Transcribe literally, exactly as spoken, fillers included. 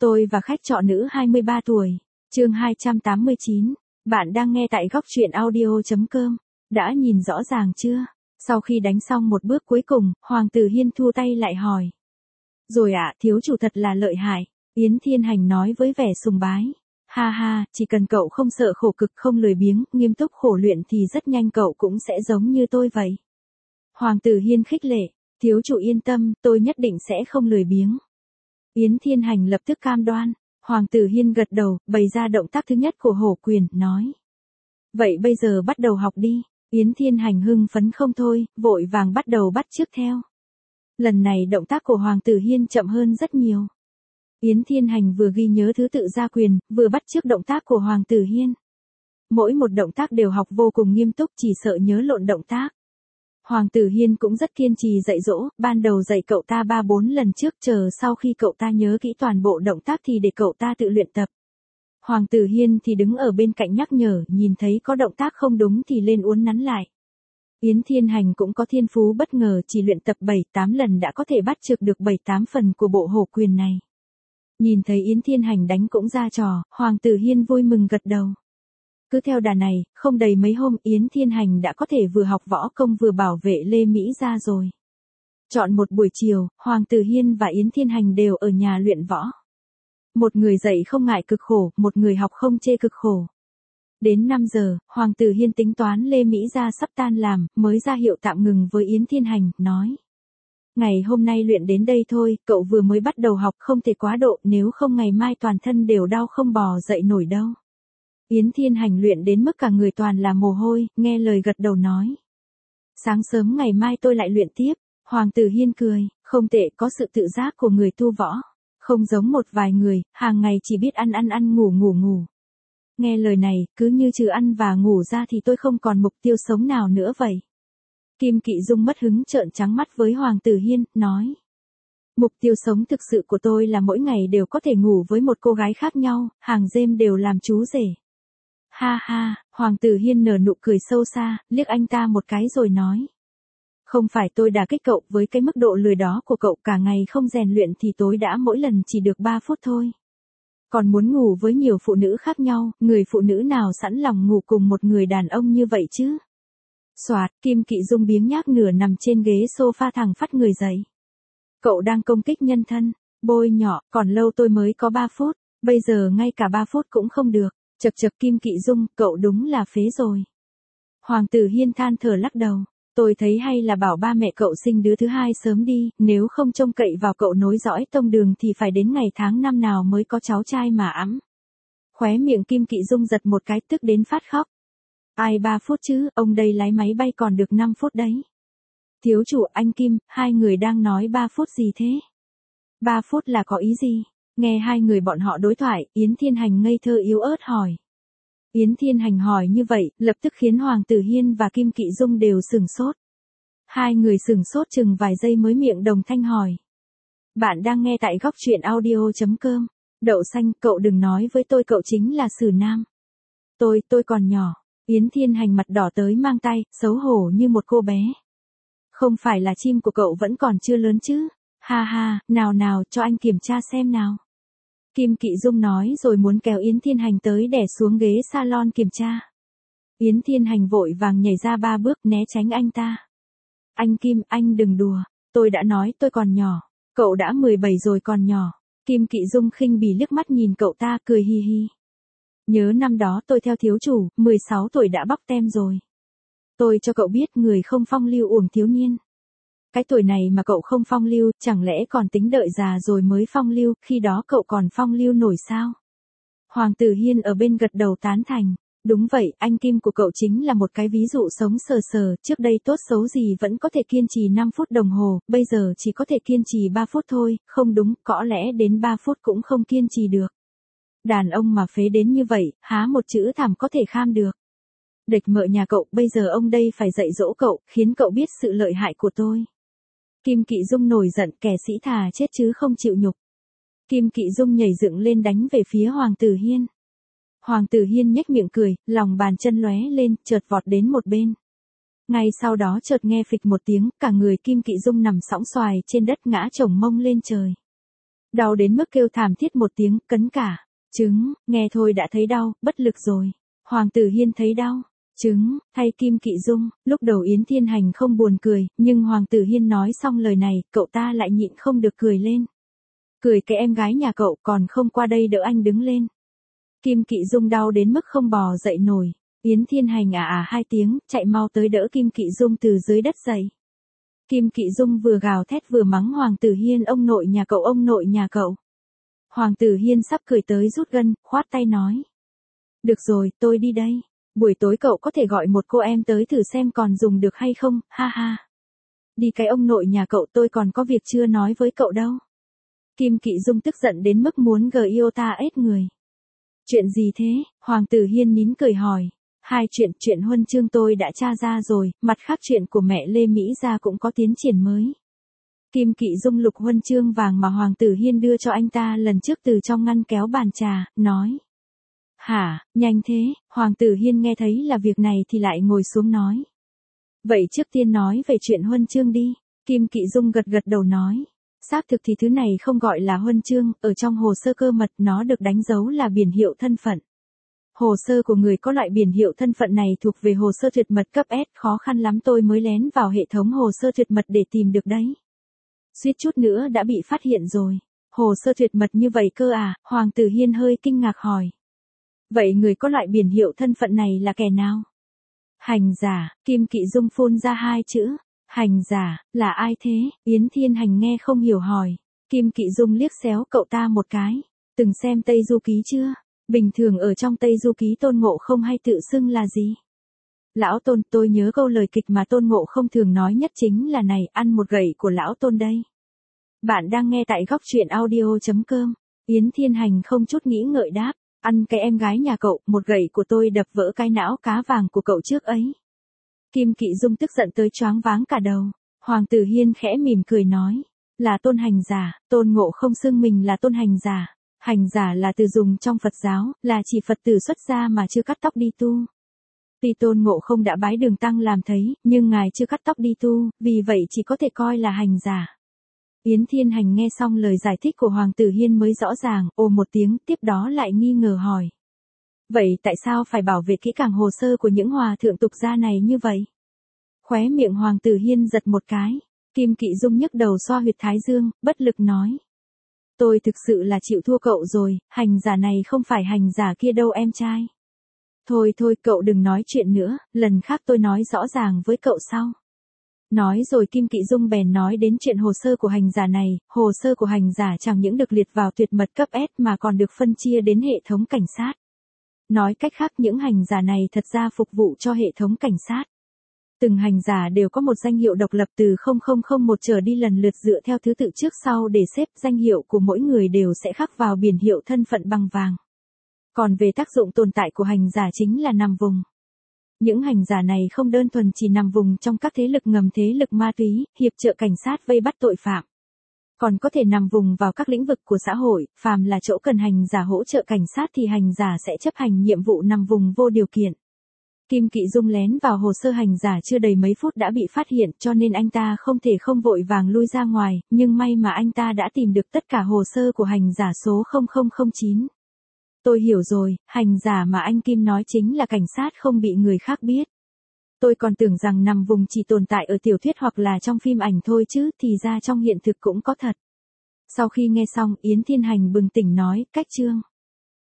Tôi và khách trọ nữ hai mươi ba tuổi. Chương hai trăm tám mươi chín. Bạn đang nghe tại góc truyện audio chấm com. Đã nhìn rõ ràng chưa? Sau khi đánh xong một bước cuối cùng, Hoàng tử Hiên thu tay lại hỏi. Rồi ạ, à, thiếu chủ thật là lợi hại. Yến Thiên Hành nói với vẻ sùng bái. Ha ha, chỉ cần cậu không sợ khổ cực, không lười biếng, nghiêm túc khổ luyện thì rất nhanh cậu cũng sẽ giống như tôi vậy. Hoàng tử Hiên khích lệ. Thiếu chủ yên tâm, tôi nhất định sẽ không lười biếng. Yến Thiên Hành lập tức cam đoan. Hoàng tử Hiên gật đầu, bày ra động tác thứ nhất của hổ quyền, nói. Vậy bây giờ bắt đầu học đi. Yến Thiên Hành hưng phấn không thôi, vội vàng bắt đầu bắt chước theo. Lần này động tác của Hoàng tử Hiên chậm hơn rất nhiều. Yến Thiên Hành vừa ghi nhớ thứ tự ra quyền, vừa bắt chước động tác của Hoàng tử Hiên. Mỗi một động tác đều học vô cùng nghiêm túc, chỉ sợ nhớ lộn động tác. Hoàng tử Hiên cũng rất kiên trì dạy dỗ, ban đầu dạy cậu ta ba bốn lần trước, chờ sau khi cậu ta nhớ kỹ toàn bộ động tác thì để cậu ta tự luyện tập. Hoàng tử Hiên thì đứng ở bên cạnh nhắc nhở, nhìn thấy có động tác không đúng thì lên uốn nắn lại. Yến Thiên Hành cũng có thiên phú bất ngờ, chỉ luyện tập bảy tám lần đã có thể bắt chước được bảy tám phần của bộ hổ quyền này. Nhìn thấy Yến Thiên Hành đánh cũng ra trò, Hoàng tử Hiên vui mừng gật đầu. Cứ theo đà này, không đầy mấy hôm Yến Thiên Hành đã có thể vừa học võ công vừa bảo vệ Lê Mỹ Gia rồi. Chọn một buổi chiều, Hoàng tử Hiên và Yến Thiên Hành đều ở nhà luyện võ. Một người dạy không ngại cực khổ, một người học không chê cực khổ. Đến năm giờ, Hoàng tử Hiên tính toán Lê Mỹ Gia sắp tan làm, mới ra hiệu tạm ngừng với Yến Thiên Hành, nói. Ngày hôm nay luyện đến đây thôi, cậu vừa mới bắt đầu học không thể quá độ, nếu không ngày mai toàn thân đều đau không bò dậy nổi đâu. Yến Thiên Hành luyện đến mức cả người toàn là mồ hôi, nghe lời gật đầu nói. Sáng sớm ngày mai tôi lại luyện tiếp. Hoàng tử Hiên cười, không tệ, có sự tự giác của người tu võ. Không giống một vài người, hàng ngày chỉ biết ăn ăn ăn ngủ ngủ ngủ. Nghe lời này, cứ như trừ ăn và ngủ ra thì tôi không còn mục tiêu sống nào nữa vậy. Kim Kỵ Dung mất hứng trợn trắng mắt với Hoàng tử Hiên, nói. Mục tiêu sống thực sự của tôi là mỗi ngày đều có thể ngủ với một cô gái khác nhau, hàng đêm đều làm chú rể. Ha ha, Hoàng tử Hiên nở nụ cười sâu xa, liếc anh ta một cái rồi nói. Không phải tôi đả kích cậu, với cái mức độ lười đó của cậu cả ngày không rèn luyện thì tối đã mỗi lần chỉ được ba phút thôi. Còn muốn ngủ với nhiều phụ nữ khác nhau, người phụ nữ nào sẵn lòng ngủ cùng một người đàn ông như vậy chứ? Soạt, Kim Kỵ Dung biếng nhác nửa nằm trên ghế sofa thẳng phát người dậy. Cậu đang công kích nhân thân, bôi nhỏ, còn lâu tôi mới có ba phút, bây giờ ngay cả ba phút cũng không được. Chật chật Kim Kỵ Dung, cậu đúng là phế rồi. Hoàng tử Hiên than thở lắc đầu. Tôi thấy hay là bảo ba mẹ cậu sinh đứa thứ hai sớm đi, nếu không trông cậy vào cậu nối dõi tông đường thì phải đến ngày tháng năm nào mới có cháu trai mà ẵm. Khóe miệng Kim Kỵ Dung giật một cái, tức đến phát khóc. Ai ba phút chứ, ông đây lái máy bay còn được năm phút đấy. Thiếu chủ, anh Kim, hai người đang nói ba phút gì thế? Ba phút là có ý gì? Nghe hai người bọn họ đối thoại, Yến Thiên Hành ngây thơ yếu ớt hỏi. Yến Thiên Hành hỏi như vậy, lập tức khiến Hoàng tử Hiên và Kim Kỵ Dung đều sửng sốt. Hai người sửng sốt chừng vài giây mới miệng đồng thanh hỏi. Bạn đang nghe tại góc truyện audio chấm com. Đậu xanh, cậu đừng nói với tôi cậu chính là Sử Nam. Tôi, tôi còn nhỏ. Yến Thiên Hành mặt đỏ tới mang tay, xấu hổ như một cô bé. Không phải là chim của cậu vẫn còn chưa lớn chứ? Ha ha, nào nào, cho anh kiểm tra xem nào. Kim Kỵ Dung nói rồi muốn kéo Yến Thiên Hành tới đè xuống ghế salon kiểm tra. Yến Thiên Hành vội vàng nhảy ra ba bước né tránh anh ta. Anh Kim, anh đừng đùa, tôi đã nói tôi còn nhỏ, cậu đã mười bảy rồi còn nhỏ. Kim Kỵ Dung khinh bỉ liếc mắt nhìn cậu ta cười hi hi. Nhớ năm đó tôi theo thiếu chủ, mười sáu tuổi đã bóc tem rồi. Tôi cho cậu biết người không phong lưu uổng thiếu niên. Cái tuổi này mà cậu không phong lưu, chẳng lẽ còn tính đợi già rồi mới phong lưu, khi đó cậu còn phong lưu nổi sao? Hoàng tử Hiên ở bên gật đầu tán thành. Đúng vậy, anh Kim của cậu chính là một cái ví dụ sống sờ sờ, trước đây tốt xấu gì vẫn có thể kiên trì năm phút đồng hồ, bây giờ chỉ có thể kiên trì ba phút thôi, không đúng, có lẽ đến ba phút cũng không kiên trì được. Đàn ông mà phế đến như vậy, há một chữ thảm có thể kham được. Địch mợ nhà cậu, bây giờ ông đây phải dạy dỗ cậu, khiến cậu biết sự lợi hại của tôi. Kim Kỵ Dung nổi giận, kẻ sĩ thà chết chứ không chịu nhục. Kim Kỵ Dung nhảy dựng lên đánh về phía Hoàng tử Hiên. Hoàng tử Hiên nhếch miệng cười, lòng bàn chân lóe lên, chợt vọt đến một bên. Ngay sau đó chợt nghe phịch một tiếng, cả người Kim Kỵ Dung nằm sõng xoài trên đất ngã chồng mông lên trời. Đau đến mức kêu thảm thiết một tiếng, cấn cả. Trứng, nghe thôi đã thấy đau, bất lực rồi. Hoàng tử Hiên thấy đau. Trứng, thay Kim Kỵ Dung, lúc đầu Yến Thiên Hành không buồn cười, nhưng Hoàng tử Hiên nói xong lời này, cậu ta lại nhịn không được cười lên. Cười cái em gái nhà cậu còn không qua đây đỡ anh đứng lên. Kim Kỵ Dung đau đến mức không bò dậy nổi. Yến Thiên Hành à à hai tiếng, chạy mau tới đỡ Kim Kỵ Dung từ dưới đất dậy. Kim Kỵ Dung vừa gào thét vừa mắng Hoàng tử Hiên ông nội nhà cậu ông nội nhà cậu. Hoàng tử Hiên sắp cười tới rút gân, khoát tay nói. Được rồi, tôi đi đây. Buổi tối cậu có thể gọi một cô em tới thử xem còn dùng được hay không, ha ha. Đi cái ông nội nhà cậu, tôi còn có việc chưa nói với cậu đâu. Kim Kỵ Dung tức giận đến mức muốn gờ yêu ta ết người. Chuyện gì thế? Hoàng tử Hiên nín cười hỏi. Hai chuyện, chuyện huân chương tôi đã tra ra rồi, mặt khác chuyện của mẹ Lê Mỹ Gia cũng có tiến triển mới. Kim Kỵ Dung lục huân chương vàng mà Hoàng tử Hiên đưa cho anh ta lần trước từ trong ngăn kéo bàn trà, nói. Hả, nhanh thế, Hoàng tử Hiên nghe thấy là việc này thì lại ngồi xuống nói. Vậy trước tiên nói về chuyện huân chương đi. Kim Kỵ Dung gật gật đầu nói. Xác thực thì thứ này không gọi là huân chương, ở trong hồ sơ cơ mật nó được đánh dấu là biển hiệu thân phận. Hồ sơ của người có loại biển hiệu thân phận này thuộc về hồ sơ tuyệt mật cấp S, khó khăn lắm tôi mới lén vào hệ thống hồ sơ tuyệt mật để tìm được đấy. Suýt chút nữa đã bị phát hiện rồi. Hồ sơ tuyệt mật như vậy cơ à? Hoàng tử Hiên hơi kinh ngạc hỏi. Vậy người có loại biển hiệu thân phận này là kẻ nào? Hành giả, Kim Kỵ Dung phun ra hai chữ. Hành giả, là ai thế? Yến Thiên Hành nghe không hiểu hỏi. Kim Kỵ Dung liếc xéo cậu ta một cái. Từng xem Tây Du Ký chưa? Bình thường ở trong Tây Du Ký Tôn Ngộ Không hay tự xưng là gì? Lão Tôn, tôi nhớ câu lời kịch mà Tôn Ngộ Không thường nói nhất chính là này, ăn một gậy của Lão Tôn đây. Bạn đang nghe tại góc truyện audio chấm com. Yến Thiên Hành không chút nghĩ ngợi đáp. Ăn cái em gái nhà cậu, một gậy của tôi đập vỡ cái não cá vàng của cậu trước ấy. Kim Kỵ Dung tức giận tới choáng váng cả đầu. Hoàng tử Hiên khẽ mỉm cười nói. Là Tôn hành giả, Tôn Ngộ Không xưng mình là Tôn hành giả. Hành giả là từ dùng trong Phật giáo, là chỉ Phật tử xuất gia mà chưa cắt tóc đi tu. Tuy Tôn Ngộ Không đã bái Đường Tăng làm thấy, nhưng ngài chưa cắt tóc đi tu, vì vậy chỉ có thể coi là hành giả. Yến Thiên Hành nghe xong lời giải thích của Hoàng tử Hiên mới rõ ràng, ồ một tiếng, tiếp đó lại nghi ngờ hỏi. Vậy tại sao phải bảo vệ kỹ càng hồ sơ của những hòa thượng tục gia này như vậy? Khóe miệng Hoàng tử Hiên giật một cái. Kim Kỵ Dung nhấc đầu xoa huyệt thái dương, bất lực nói. Tôi thực sự là chịu thua cậu rồi, hành giả này không phải hành giả kia đâu em trai. Thôi thôi cậu đừng nói chuyện nữa, lần khác tôi nói rõ ràng với cậu sau. Nói rồi Kim Kỵ Dung bèn nói đến chuyện hồ sơ của hành giả này, hồ sơ của hành giả chẳng những được liệt vào tuyệt mật cấp S mà còn được phân chia đến hệ thống cảnh sát. Nói cách khác những hành giả này thật ra phục vụ cho hệ thống cảnh sát. Từng hành giả đều có một danh hiệu độc lập từ không không không một trở đi lần lượt dựa theo thứ tự trước sau để xếp, danh hiệu của mỗi người đều sẽ khắc vào biển hiệu thân phận bằng vàng. Còn về tác dụng tồn tại của hành giả chính là nằm vùng. Những hành giả này không đơn thuần chỉ nằm vùng trong các thế lực ngầm thế lực ma túy, hiệp trợ cảnh sát vây bắt tội phạm. Còn có thể nằm vùng vào các lĩnh vực của xã hội, phàm là chỗ cần hành giả hỗ trợ cảnh sát thì hành giả sẽ chấp hành nhiệm vụ nằm vùng vô điều kiện. Kim Kỵ Dung lén vào hồ sơ hành giả chưa đầy mấy phút đã bị phát hiện cho nên anh ta không thể không vội vàng lui ra ngoài, nhưng may mà anh ta đã tìm được tất cả hồ sơ của hành giả số không không không chín. Tôi hiểu rồi, hành giả mà anh Kim nói chính là cảnh sát không bị người khác biết. Tôi còn tưởng rằng nằm vùng chỉ tồn tại ở tiểu thuyết hoặc là trong phim ảnh thôi chứ, thì ra trong hiện thực cũng có thật. Sau khi nghe xong, Yến Thiên Hành bừng tỉnh nói, cách chương.